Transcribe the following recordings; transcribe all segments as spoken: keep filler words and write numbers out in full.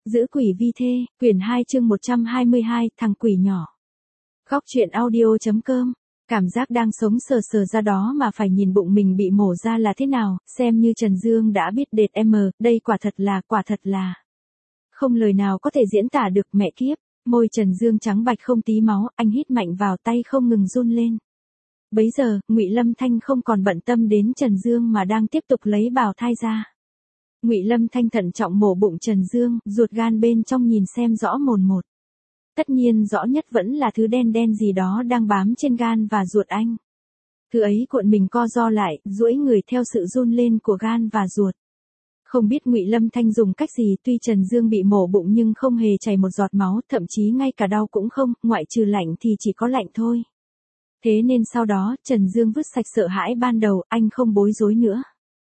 Giữ quỷ vi thê, quyển hai chương một trăm hai mươi hai, thằng quỷ nhỏ. Góc truyện audio.com. Cảm giác đang sống sờ sờ ra đó mà phải nhìn bụng mình bị mổ ra là thế nào, xem như Trần Dương đã biết đệt em, đây quả thật là, quả thật là. Không lời nào có thể diễn tả được, mẹ kiếp, môi Trần Dương trắng bạch không tí máu, anh hít mạnh vào, tay không ngừng run lên. Bấy giờ, Ngụy Lâm Thanh không còn bận tâm đến Trần Dương mà đang tiếp tục lấy bào thai ra. Ngụy Lâm Thanh thận trọng mổ bụng Trần Dương, ruột gan bên trong nhìn xem rõ mồn một. Tất nhiên rõ nhất vẫn là thứ đen đen gì đó đang bám trên gan và ruột anh. Thứ ấy cuộn mình co ro lại, duỗi người theo sự run lên của gan và ruột. Không biết Ngụy Lâm Thanh dùng cách gì, tuy Trần Dương bị mổ bụng nhưng không hề chảy một giọt máu, thậm chí ngay cả đau cũng không, ngoại trừ lạnh thì chỉ có lạnh thôi. Thế nên sau đó, Trần Dương vứt sạch sợ hãi ban đầu, anh không bối rối nữa.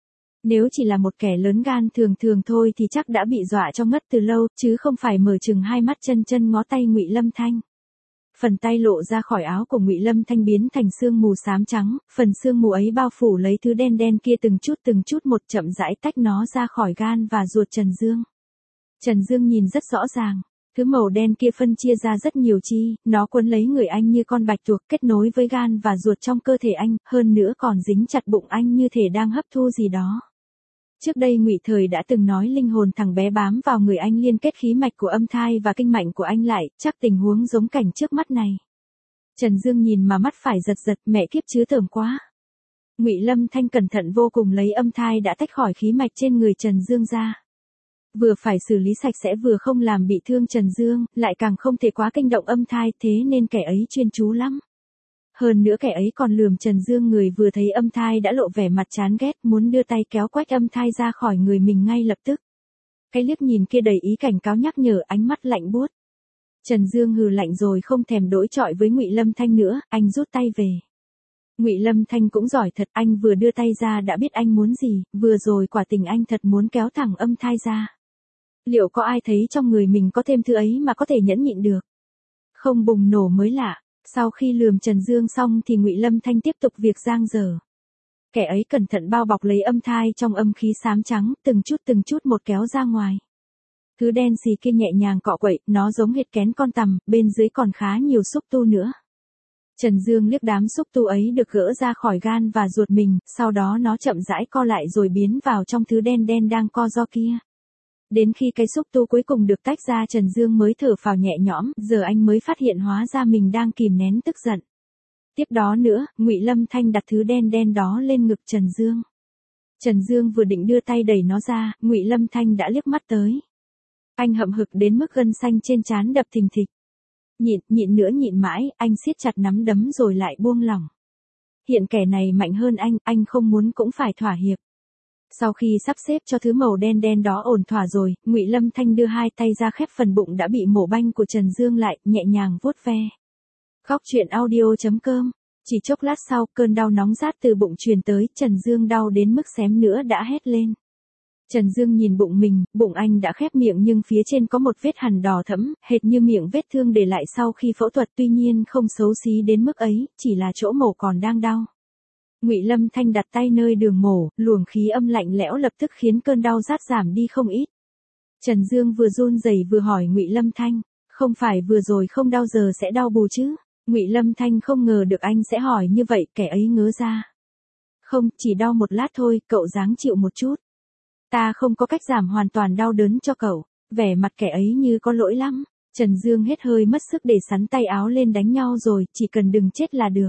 Nếu chỉ là một kẻ lớn gan thường thường thôi thì chắc đã bị dọa cho ngất từ lâu, chứ không phải mở chừng hai mắt chân chân ngó tay Ngụy Lâm Thanh. Phần tay lộ ra khỏi áo của Ngụy Lâm Thanh biến thành sương mù xám trắng, phần sương mù ấy bao phủ lấy thứ đen đen kia từng chút từng chút một, chậm rãi tách nó ra khỏi gan và ruột Trần Dương. Trần Dương nhìn rất rõ ràng, thứ màu đen kia phân chia ra rất nhiều chi, nó quấn lấy người anh như con bạch tuộc, kết nối với gan và ruột trong cơ thể anh, hơn nữa còn dính chặt bụng anh như thể đang hấp thu gì đó. Trước đây Ngụy Thời đã từng nói linh hồn thằng bé bám vào người anh liên kết khí mạch của âm thai và kinh mạch của anh lại, chắc tình huống giống cảnh trước mắt này. Trần Dương nhìn mà mắt phải giật giật, mẹ kiếp chứ tởm quá. Ngụy Lâm Thanh cẩn thận vô cùng lấy âm thai đã tách khỏi khí mạch trên người Trần Dương ra. Vừa phải xử lý sạch sẽ vừa không làm bị thương Trần Dương, lại càng không thể quá kinh động âm thai, thế nên kẻ ấy chuyên chú lắm. Hơn nữa kẻ ấy còn lườm Trần Dương, người vừa thấy âm thai đã lộ vẻ mặt chán ghét, muốn đưa tay kéo quách âm thai ra khỏi người mình ngay lập tức. Cái liếc nhìn kia đầy ý cảnh cáo nhắc nhở, ánh mắt lạnh buốt. Trần Dương hừ lạnh rồi không thèm đối chọi với Ngụy Lâm Thanh nữa, anh rút tay về. Ngụy Lâm Thanh cũng giỏi thật, anh vừa đưa tay ra đã biết anh muốn gì, vừa rồi quả tình anh thật muốn kéo thẳng âm thai ra. Liệu có ai thấy trong người mình có thêm thứ ấy mà có thể nhẫn nhịn được? Không bùng nổ mới lạ. Sau khi lườm Trần Dương xong thì Ngụy Lâm Thanh tiếp tục việc giang dở. Kẻ ấy cẩn thận bao bọc lấy âm thai trong âm khí xám trắng, từng chút từng chút một kéo ra ngoài. Thứ đen xì kia nhẹ nhàng cọ quậy, nó giống hệt kén con tằm, bên dưới còn khá nhiều xúc tu nữa. Trần Dương liếc đám xúc tu ấy được gỡ ra khỏi gan và ruột mình, sau đó nó chậm rãi co lại rồi biến vào trong thứ đen đen đang co ro kia. Đến khi cái xúc tu cuối cùng được tách ra, Trần Dương mới thở phào nhẹ nhõm, giờ anh mới phát hiện hóa ra mình đang kìm nén tức giận. Tiếp đó nữa, Ngụy Lâm Thanh đặt thứ đen đen đó lên ngực Trần Dương. Trần Dương vừa định đưa tay đẩy nó ra, Ngụy Lâm Thanh đã liếc mắt tới. Anh hậm hực đến mức gân xanh trên trán đập thình thịch. Nhịn, nhịn nữa nhịn mãi, anh siết chặt nắm đấm rồi lại buông lỏng. Hiện kẻ này mạnh hơn anh, anh không muốn cũng phải thỏa hiệp. Sau khi sắp xếp cho thứ màu đen đen đó ổn thỏa rồi, Ngụy Lâm Thanh đưa hai tay ra khép phần bụng đã bị mổ banh của Trần Dương lại, nhẹ nhàng vuốt ve. Góc truyện audio.com. Chỉ chốc lát sau, cơn đau nóng rát từ bụng truyền tới, Trần Dương đau đến mức xém nữa đã hét lên. Trần Dương nhìn bụng mình, bụng anh đã khép miệng nhưng phía trên có một vết hằn đỏ thẫm, hệt như miệng vết thương để lại sau khi phẫu thuật, tuy nhiên không xấu xí đến mức ấy, chỉ là chỗ mổ còn đang đau. Ngụy Lâm Thanh đặt tay nơi đường mổ, luồng khí âm lạnh lẽo lập tức khiến cơn đau rát giảm đi không ít. Trần Dương vừa run rẩy vừa hỏi Ngụy Lâm Thanh, không phải vừa rồi không đau giờ sẽ đau bù chứ? Ngụy Lâm Thanh không ngờ được anh sẽ hỏi như vậy, kẻ ấy ngớ ra. Không, chỉ đau một lát thôi, cậu ráng chịu một chút. Ta không có cách giảm hoàn toàn đau đớn cho cậu. Vẻ mặt kẻ ấy như có lỗi lắm. Trần Dương hết hơi mất sức để sắn tay áo lên đánh nhau rồi, chỉ cần đừng chết là được.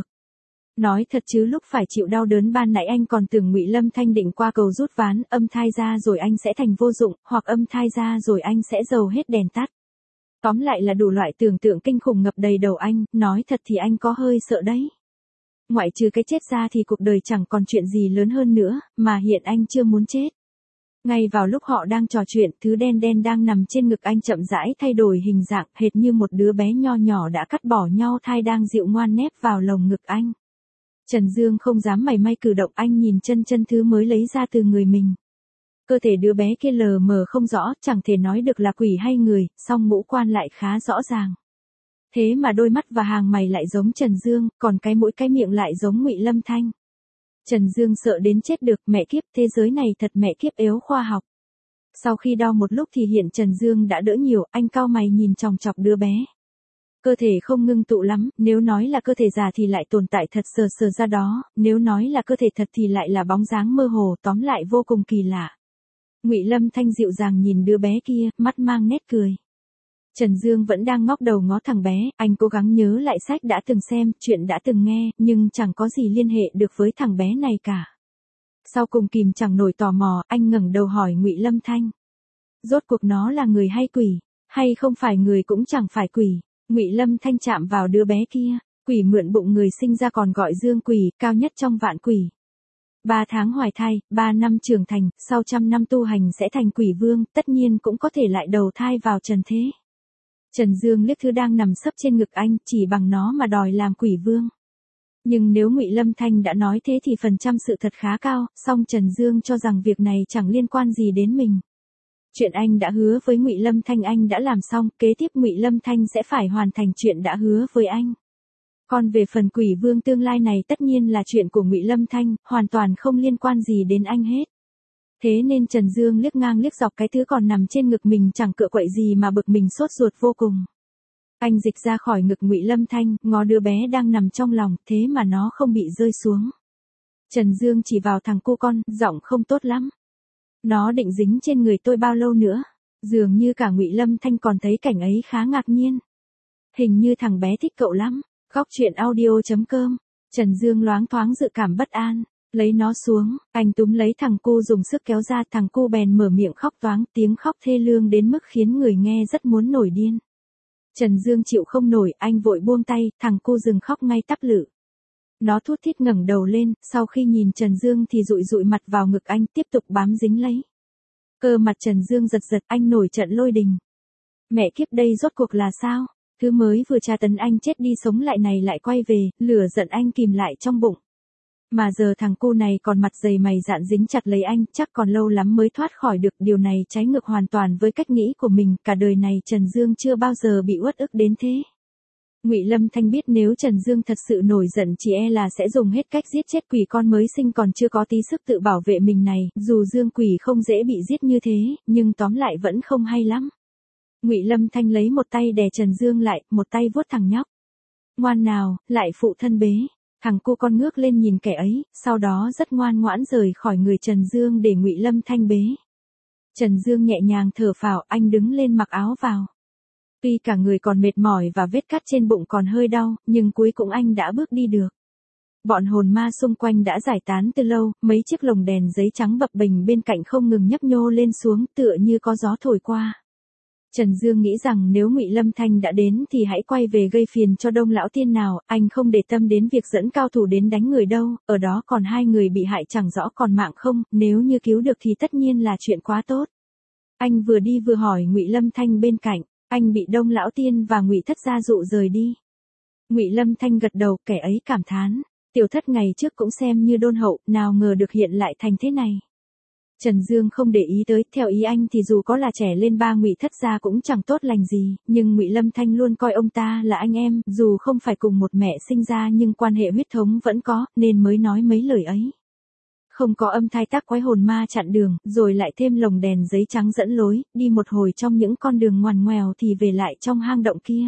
Nói thật chứ lúc phải chịu đau đớn ban nãy anh còn tưởng Ngụy Lâm Thanh định qua cầu rút ván, âm thai ra rồi anh sẽ thành vô dụng, hoặc âm thai ra rồi anh sẽ dầu hết đèn tắt. Tóm lại là đủ loại tưởng tượng kinh khủng ngập đầy đầu anh, nói thật thì anh có hơi sợ đấy. Ngoại trừ cái chết ra thì cuộc đời chẳng còn chuyện gì lớn hơn nữa, mà hiện anh chưa muốn chết. Ngay vào lúc họ đang trò chuyện, thứ đen đen đang nằm trên ngực anh chậm rãi thay đổi hình dạng, hệt như một đứa bé nho nhỏ đã cắt bỏ nhau thai đang dịu ngoan nép vào lồng ngực anh. Trần Dương không dám mảy may cử động, anh nhìn chân chân thứ mới lấy ra từ người mình. Cơ thể đứa bé kia lờ mờ không rõ, chẳng thể nói được là quỷ hay người, song ngũ quan lại khá rõ ràng. Thế mà đôi mắt và hàng mày lại giống Trần Dương, còn cái mũi cái miệng lại giống Ngụy Lâm Thanh. Trần Dương sợ đến chết được, mẹ kiếp, thế giới này thật mẹ kiếp yếu khoa học. Sau khi đo một lúc thì hiện Trần Dương đã đỡ nhiều, anh cau mày nhìn chòng chọc đứa bé. Cơ thể không ngưng tụ lắm, nếu nói là cơ thể già thì lại tồn tại thật sờ sờ ra đó, nếu nói là cơ thể thật thì lại là bóng dáng mơ hồ, tóm lại vô cùng kỳ lạ. Ngụy Lâm Thanh dịu dàng nhìn đứa bé kia, mắt mang nét cười. Trần Dương vẫn đang ngóc đầu ngó thằng bé, anh cố gắng nhớ lại sách đã từng xem, chuyện đã từng nghe, nhưng chẳng có gì liên hệ được với thằng bé này cả. Sau cùng kìm chẳng nổi tò mò, anh ngẩng đầu hỏi Ngụy Lâm Thanh. Rốt cuộc nó là người hay quỷ, hay không phải người cũng chẳng phải quỷ. Ngụy Lâm Thanh chạm vào đứa bé kia, quỷ mượn bụng người sinh ra còn gọi dương quỷ, cao nhất trong vạn quỷ. Ba tháng hoài thai, ba năm trưởng thành, sau trăm năm tu hành sẽ thành quỷ vương, tất nhiên cũng có thể lại đầu thai vào trần thế. Trần Dương liếc thứ đang nằm sấp trên ngực anh, chỉ bằng nó mà đòi làm quỷ vương. Nhưng nếu Ngụy Lâm Thanh đã nói thế thì phần trăm sự thật khá cao, song Trần Dương cho rằng việc này chẳng liên quan gì đến mình. Chuyện anh đã hứa với Ngụy Lâm Thanh anh đã làm xong, kế tiếp Ngụy Lâm Thanh sẽ phải hoàn thành chuyện đã hứa với anh. Còn về phần quỷ vương tương lai này tất nhiên là chuyện của Ngụy Lâm Thanh, hoàn toàn không liên quan gì đến anh hết. Thế nên Trần Dương liếc ngang liếc dọc cái thứ còn nằm trên ngực mình chẳng cựa quậy gì mà bực mình sốt ruột vô cùng. Anh dịch ra khỏi ngực Ngụy Lâm Thanh, ngó đứa bé đang nằm trong lòng, thế mà nó không bị rơi xuống. Trần Dương chỉ vào thằng cu con, giọng không tốt lắm. Nó định dính trên người tôi bao lâu nữa? Dường như cả Ngụy Lâm Thanh còn thấy cảnh ấy khá ngạc nhiên. Hình như thằng bé thích cậu lắm. Góc truyện audio chấm com. Trần Dương loáng thoáng dự cảm bất an. Lấy nó xuống, anh túm lấy thằng cu dùng sức kéo ra, thằng cu bèn mở miệng khóc toáng, tiếng khóc thê lương đến mức khiến người nghe rất muốn nổi điên. Trần Dương chịu không nổi, anh vội buông tay, thằng cu dừng khóc ngay tắp lự. Nó thút thít ngẩng đầu lên, sau khi nhìn Trần Dương thì dụi dụi mặt vào ngực anh, tiếp tục bám dính lấy. Cơ mặt Trần Dương giật giật, anh nổi trận lôi đình. Mẹ kiếp, đây rốt cuộc là sao? Thứ mới vừa tra tấn anh chết đi sống lại này lại quay về, lửa giận anh kìm lại trong bụng. Mà giờ thằng cu này còn mặt dày mày dạn dính chặt lấy anh, chắc còn lâu lắm mới thoát khỏi được, điều này trái ngược hoàn toàn với cách nghĩ của mình, cả đời này Trần Dương chưa bao giờ bị uất ức đến thế. Ngụy Lâm Thanh biết nếu Trần Dương thật sự nổi giận chỉ e là sẽ dùng hết cách giết chết quỷ con mới sinh còn chưa có tí sức tự bảo vệ mình này, dù Dương quỷ không dễ bị giết như thế, nhưng tóm lại vẫn không hay lắm. Ngụy Lâm Thanh lấy một tay đè Trần Dương lại, một tay vuốt thằng nhóc. Ngoan nào, lại phụ thân bế. Thằng cu con ngước lên nhìn kẻ ấy, sau đó rất ngoan ngoãn rời khỏi người Trần Dương để Ngụy Lâm Thanh bế. Trần Dương nhẹ nhàng thở phào, anh đứng lên mặc áo vào. Tuy cả người còn mệt mỏi và vết cắt trên bụng còn hơi đau, nhưng cuối cùng anh đã bước đi được. Bọn hồn ma xung quanh đã giải tán từ lâu, mấy chiếc lồng đèn giấy trắng bập bềnh bên cạnh không ngừng nhấp nhô lên xuống tựa như có gió thổi qua. Trần Dương nghĩ rằng nếu Ngụy Lâm Thanh đã đến thì hãy quay về gây phiền cho Đông lão tiên nào, anh không để tâm đến việc dẫn cao thủ đến đánh người đâu, ở đó còn hai người bị hại chẳng rõ còn mạng không, nếu như cứu được thì tất nhiên là chuyện quá tốt. Anh vừa đi vừa hỏi Ngụy Lâm Thanh bên cạnh, anh bị Đông lão tiên và Ngụy thất gia dụ rời đi. Ngụy Lâm Thanh gật đầu, kẻ ấy cảm thán, tiểu thất ngày trước cũng xem như đôn hậu, nào ngờ được hiện lại thành thế này. Trần Dương không để ý tới, theo ý anh thì dù có là trẻ lên ba Ngụy thất gia cũng chẳng tốt lành gì, nhưng Ngụy Lâm Thanh luôn coi ông ta là anh em, dù không phải cùng một mẹ sinh ra nhưng quan hệ huyết thống vẫn có, nên mới nói mấy lời ấy. Không có âm thai tác quái hồn ma chặn đường, rồi lại thêm lồng đèn giấy trắng dẫn lối, đi một hồi trong những con đường ngoằn ngoèo thì về lại trong hang động kia.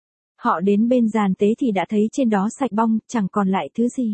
Họ đến bên giàn tế thì đã thấy trên đó sạch bong, chẳng còn lại thứ gì.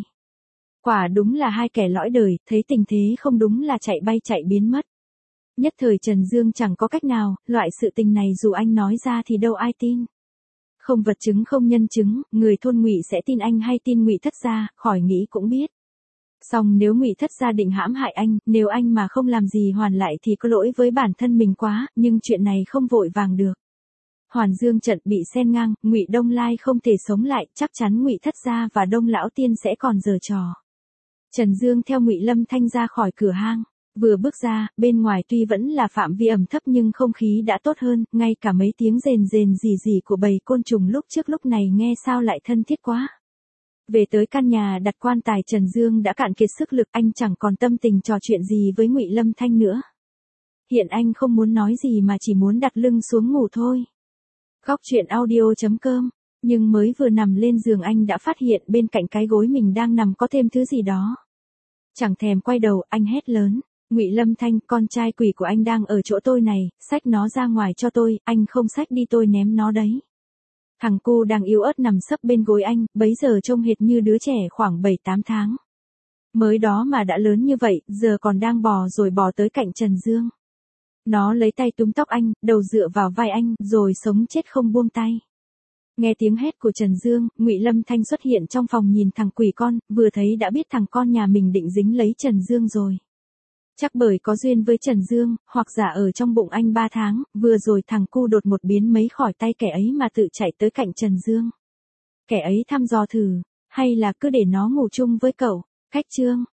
Quả đúng là hai kẻ lõi đời, thấy tình thế không đúng là chạy bay chạy biến mất. Nhất thời Trần Dương chẳng có cách nào, loại sự tình này dù anh nói ra thì đâu ai tin. Không vật chứng không nhân chứng, người thôn Ngụy sẽ tin anh hay tin Ngụy thất gia, khỏi nghĩ cũng biết. Song nếu Ngụy thất gia định hãm hại anh, nếu anh mà không làm gì hoàn lại thì có lỗi với bản thân mình quá, nhưng chuyện này không vội vàng được. Hoàn Dương trận bị xen ngang, Ngụy Đông Lai không thể sống lại, chắc chắn Ngụy thất gia và Đông lão tiên sẽ còn giở trò. Trần Dương theo Ngụy Lâm Thanh ra khỏi cửa hang, vừa bước ra, bên ngoài tuy vẫn là phạm vi ẩm thấp nhưng không khí đã tốt hơn, ngay cả mấy tiếng rền rền rì rì của bầy côn trùng lúc trước lúc này nghe sao lại thân thiết quá. Về tới căn nhà đặt quan tài Trần Dương đã cạn kiệt sức lực, anh chẳng còn tâm tình trò chuyện gì với Ngụy Lâm Thanh nữa. Hiện anh không muốn nói gì mà chỉ muốn đặt lưng xuống ngủ thôi. Góc truyện audio chấm com. Nhưng mới vừa nằm lên giường anh đã phát hiện bên cạnh cái gối mình đang nằm có thêm thứ gì đó. Chẳng thèm quay đầu, anh hét lớn. Ngụy Lâm Thanh, con trai quỷ của anh đang ở chỗ tôi này, xách nó ra ngoài cho tôi, anh không xách đi tôi ném nó đấy. Thằng cu đang yếu ớt nằm sấp bên gối anh, bấy giờ trông hệt như đứa trẻ khoảng bảy tám tháng. Mới đó mà đã lớn như vậy, giờ còn đang bò rồi bò tới cạnh Trần Dương. Nó lấy tay túm tóc anh, đầu dựa vào vai anh, rồi sống chết không buông tay. Nghe tiếng hét của Trần Dương, Ngụy Lâm Thanh xuất hiện trong phòng nhìn thằng quỷ con, vừa thấy đã biết thằng con nhà mình định dính lấy Trần Dương rồi. Chắc bởi có duyên với Trần Dương, hoặc giả ở trong bụng anh ba tháng, vừa rồi thằng cu đột một biến mấy khỏi tay kẻ ấy mà tự chạy tới cạnh Trần Dương. Kẻ ấy thăm dò thử, hay là cứ để nó ngủ chung với cậu, khách trương.